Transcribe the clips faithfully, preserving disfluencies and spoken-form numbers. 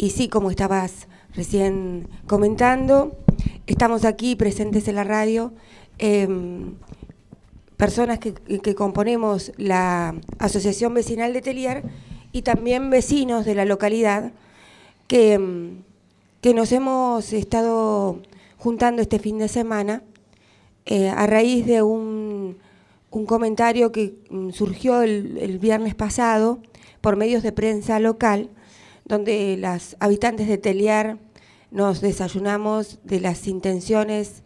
y sí, como estabas recién comentando, estamos aquí presentes en la radio, eh, personas que, que componemos la Asociación Vecinal de Tellier y también vecinos de la localidad que, que nos hemos estado juntando este fin de semana eh, a raíz de un, un comentario que surgió el, el viernes pasado por medios de prensa local, donde las habitantes de Tellier nos desayunamos de las intenciones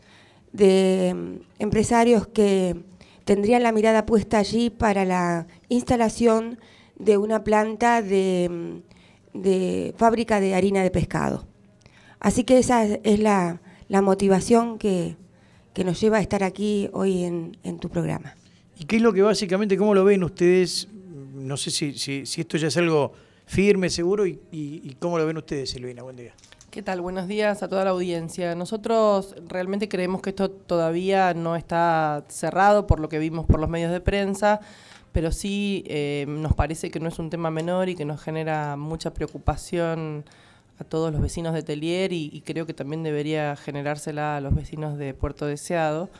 de um, empresarios que tendrían la mirada puesta allí para la instalación de una planta de, de fábrica de harina de pescado. Así que esa es la, la motivación que, que nos lleva a estar aquí hoy en, en tu programa. ¿Y qué es lo que básicamente, cómo lo ven ustedes? No sé si, si, si esto ya es algo firme, seguro, y, y, y cómo lo ven ustedes, Silvina. Buen día. ¿Qué tal? Buenos días a toda la audiencia. Nosotros realmente creemos que esto todavía no está cerrado por lo que vimos por los medios de prensa, pero sí eh, nos parece que no es un tema menor y que nos genera mucha preocupación a todos los vecinos de Tellier y, y creo que también debería generársela a los vecinos de Puerto Deseado,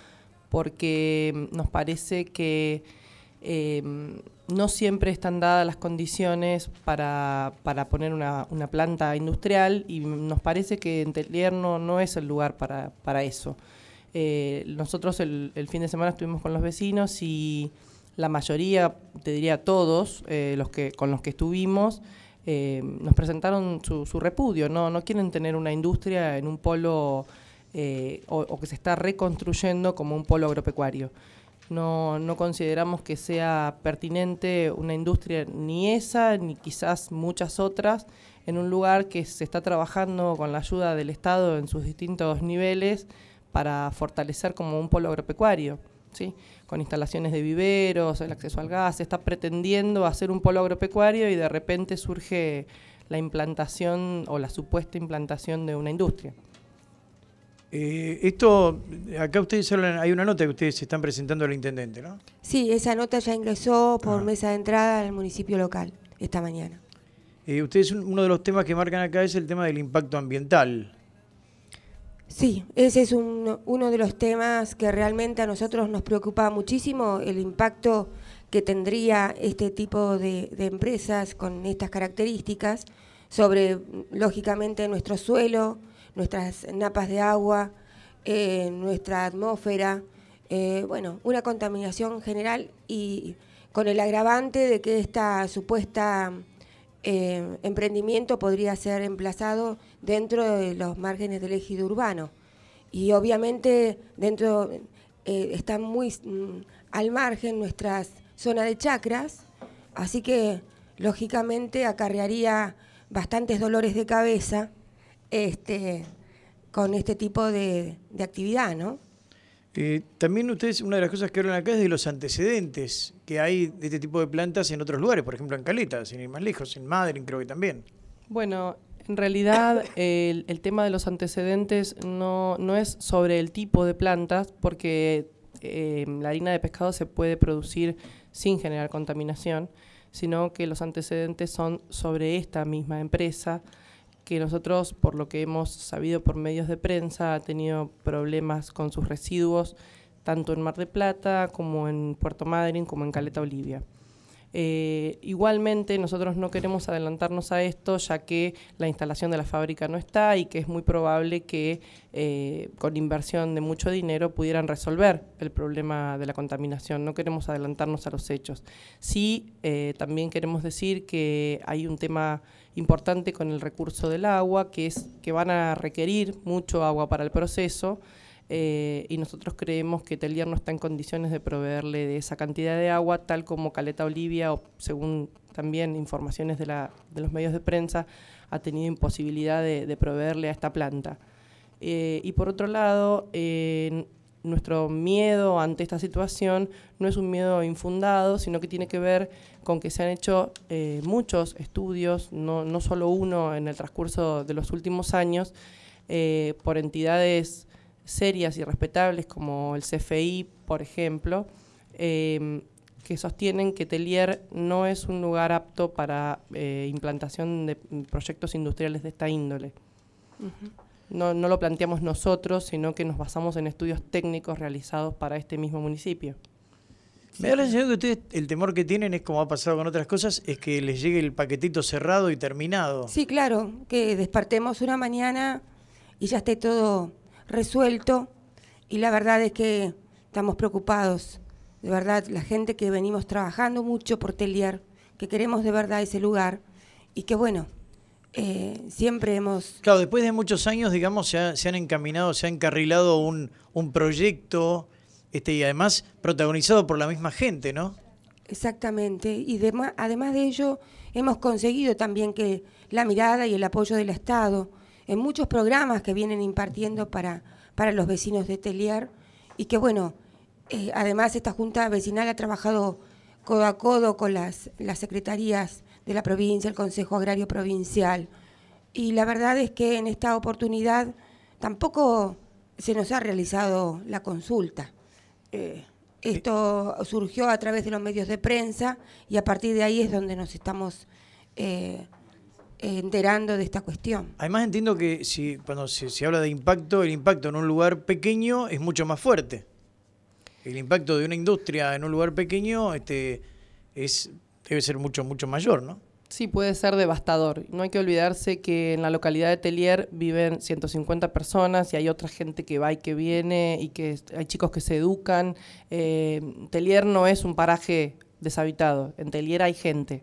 porque nos parece que eh, no siempre están dadas las condiciones para, para poner una, una planta industrial y nos parece que en Tellier no, no es el lugar para, para eso. Eh, nosotros el, el fin de semana estuvimos con los vecinos y la mayoría, te diría todos, eh, los que, con los que estuvimos, eh, nos presentaron su, su repudio. No, no quieren tener una industria en un polo eh, o, o que se está reconstruyendo como un polo agropecuario. No, no consideramos que sea pertinente una industria ni esa, ni quizás muchas otras, en un lugar que se está trabajando con la ayuda del Estado en sus distintos niveles para fortalecer como un polo agropecuario, ¿sí? Con instalaciones de viveros, el acceso al gas, se está pretendiendo hacer un polo agropecuario y de repente surge la implantación o la supuesta implantación de una industria. Eh, esto, acá ustedes hablan, hay una nota que ustedes se están presentando al intendente, ¿no? Sí, esa nota ya ingresó por ah. mesa de entrada al municipio local esta mañana. Eh, ustedes, uno de los temas que marcan acá es el tema del impacto ambiental. Sí, ese es un, uno de los temas que realmente a nosotros nos preocupa muchísimo, el impacto que tendría este tipo de, de empresas con estas características sobre, lógicamente, nuestro suelo, nuestras napas de agua, eh, nuestra atmósfera, eh, bueno, una contaminación general y con el agravante de que esta supuesta eh, emprendimiento podría ser emplazado dentro de los márgenes del ejido urbano. Y obviamente dentro eh, está muy mm, al margen nuestras zonas de chacras, así que lógicamente acarrearía bastantes dolores de cabeza Este, con este tipo de, de actividad, ¿no? Eh, también ustedes, una de las cosas que hablan acá es de los antecedentes que hay de este tipo de plantas en otros lugares, por ejemplo en Caleta, sin ir más lejos, en Madryn creo que también. Bueno, en realidad el, el tema de los antecedentes no, no es sobre el tipo de plantas, porque eh, la harina de pescado se puede producir sin generar contaminación, sino que los antecedentes son sobre esta misma empresa, que nosotros, por lo que hemos sabido por medios de prensa, ha tenido problemas con sus residuos, tanto en Mar del Plata, como en Puerto Madryn, como en Caleta Olivia. Eh, igualmente, nosotros no queremos adelantarnos a esto, ya que la instalación de la fábrica no está y que es muy probable que eh, con inversión de mucho dinero pudieran resolver el problema de la contaminación. No queremos adelantarnos a los hechos. Sí, eh, también queremos decir que hay un tema importante con el recurso del agua, que es que van a requerir mucho agua para el proceso, eh, y nosotros creemos que Tellier no está en condiciones de proveerle de esa cantidad de agua, tal como Caleta Olivia, o según también informaciones de, la, de los medios de prensa, ha tenido imposibilidad de, de proveerle a esta planta. Eh, y por otro lado, eh, nuestro miedo ante esta situación no es un miedo infundado, sino que tiene que ver con que se han hecho eh, muchos estudios, no, no solo uno en el transcurso de los últimos años, eh, por entidades serias y respetables como el C F I, por ejemplo, eh, que sostienen que Tellier no es un lugar apto para eh, implantación de proyectos industriales de esta índole. Uh-huh. No, no lo planteamos nosotros, sino que nos basamos en estudios técnicos realizados para este mismo municipio. Me da la sensación que ustedes, el temor que tienen es, como ha pasado con otras cosas, es que les llegue el paquetito cerrado y terminado. Sí, claro, que despertemos una mañana y ya esté todo resuelto, y la verdad es que estamos preocupados, de verdad, la gente que venimos trabajando mucho por Tellier, que queremos de verdad ese lugar, y que bueno, eh, siempre hemos... Claro, después de muchos años, digamos, se, ha, se han encaminado, se ha encarrilado un, un proyecto, este, y además protagonizado por la misma gente, ¿no? Exactamente, y de, además de ello, hemos conseguido también que la mirada y el apoyo del Estado en muchos programas que vienen impartiendo para, para los vecinos de Tellier, y que bueno, eh, además esta Junta Vecinal ha trabajado codo a codo con las, las secretarías de la provincia, el Consejo Agrario Provincial, y la verdad es que en esta oportunidad tampoco se nos ha realizado la consulta. Eh, esto surgió a través de los medios de prensa, y a partir de ahí es donde nos estamos eh, enterando de esta cuestión. Además entiendo que si cuando se, se habla de impacto, el impacto en un lugar pequeño es mucho más fuerte. El impacto de una industria en un lugar pequeño este, es, debe ser mucho, mucho mayor, ¿no? Sí, puede ser devastador. No hay que olvidarse que en la localidad de Tellier viven ciento cincuenta personas y hay otra gente que va y que viene, y que hay chicos que se educan. Eh, Tellier no es un paraje deshabitado. En Tellier hay gente.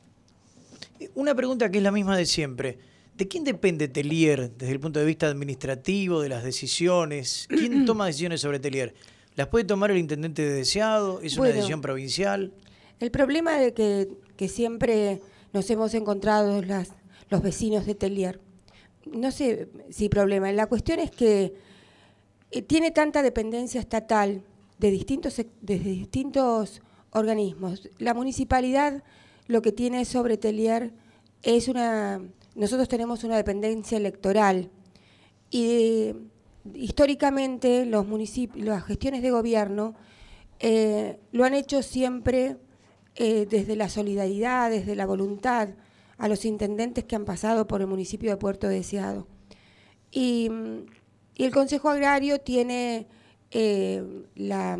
Una pregunta que es la misma de siempre. ¿De quién depende Tellier desde el punto de vista administrativo, de las decisiones? ¿Quién toma decisiones sobre Tellier? ¿Las puede tomar el intendente de Deseado? ¿Es bueno, una decisión provincial? El problema de que, que siempre nos hemos encontrado las, los vecinos de Tellier, no sé si problema, la cuestión es que eh, tiene tanta dependencia estatal de distintos, de distintos organismos. La municipalidad lo que tiene sobre Tellier es una... Nosotros tenemos una dependencia electoral, y eh, históricamente los municipios, las gestiones de gobierno eh, lo han hecho siempre eh, desde la solidaridad, desde la voluntad, a los intendentes que han pasado por el municipio de Puerto Deseado. Y, y el Consejo Agrario tiene eh, la...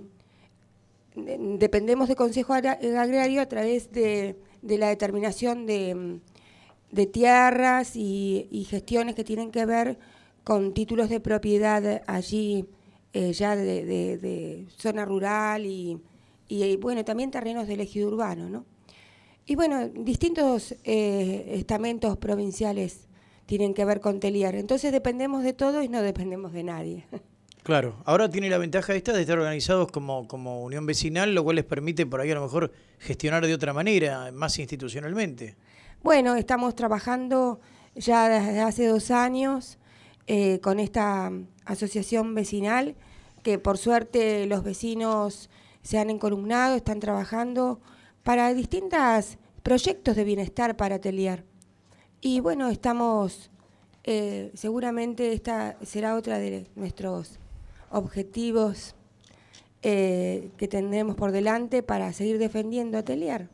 Dependemos del Consejo Agrario a través de, de la determinación de, de tierras y, y gestiones que tienen que ver con títulos de propiedad allí, eh, ya de, de, de zona rural y, y, bueno, también terrenos del ejido urbano, ¿no? Y bueno, distintos eh, estamentos provinciales tienen que ver con Tellier. Entonces dependemos de todo y no dependemos de nadie. Claro, ahora tiene la ventaja esta de estar organizados como, como unión vecinal, lo cual les permite por ahí a lo mejor gestionar de otra manera, más institucionalmente. Bueno, estamos trabajando ya desde hace dos años eh, con esta asociación vecinal, que por suerte los vecinos se han encolumnado, están trabajando para distintos proyectos de bienestar para Tellier. Y bueno, estamos, eh, seguramente esta será otra de nuestros objetivos eh, que tendremos por delante para seguir defendiendo a Tellier.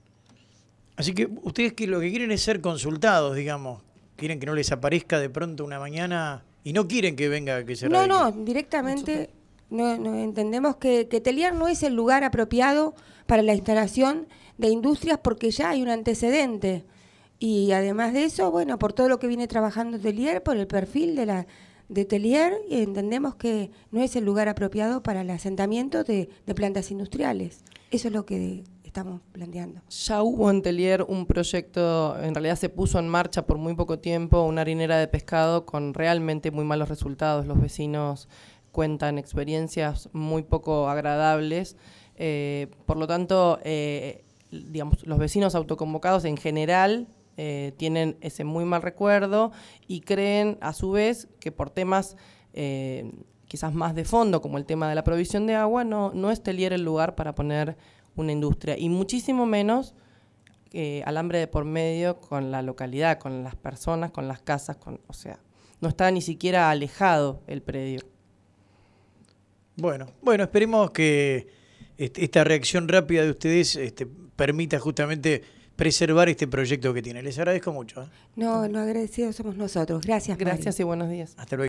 Así que ustedes que lo que quieren es ser consultados, digamos, quieren que no les aparezca de pronto una mañana y no quieren que venga, que se No, radique. no, directamente no, no, entendemos que, que Tellier no es el lugar apropiado para la instalación de industrias porque ya hay un antecedente. Y además de eso, bueno, por todo lo que viene trabajando Tellier, por el perfil de la de Tellier, entendemos que no es el lugar apropiado para el asentamiento de, de plantas industriales. Eso es lo que estamos planteando. Ya hubo en Tellier un proyecto, en realidad se puso en marcha por muy poco tiempo, una harinera de pescado con realmente muy malos resultados. Los vecinos cuentan experiencias muy poco agradables. Eh, por lo tanto, eh, digamos, los vecinos autoconvocados en general Eh, tienen ese muy mal recuerdo y creen a su vez que por temas eh, quizás más de fondo, como el tema de la provisión de agua, no, no es Tellier el lugar para poner una industria, y muchísimo menos eh, alambre de por medio con la localidad, con las personas, con las casas, con, o sea, no está ni siquiera alejado el predio. Bueno, bueno, esperemos que este, esta reacción rápida de ustedes este, permita justamente preservar este proyecto que tiene. Les agradezco mucho. ¿eh? No, no agradecidos somos nosotros. Gracias, Mari. Gracias y buenos días. Hasta luego.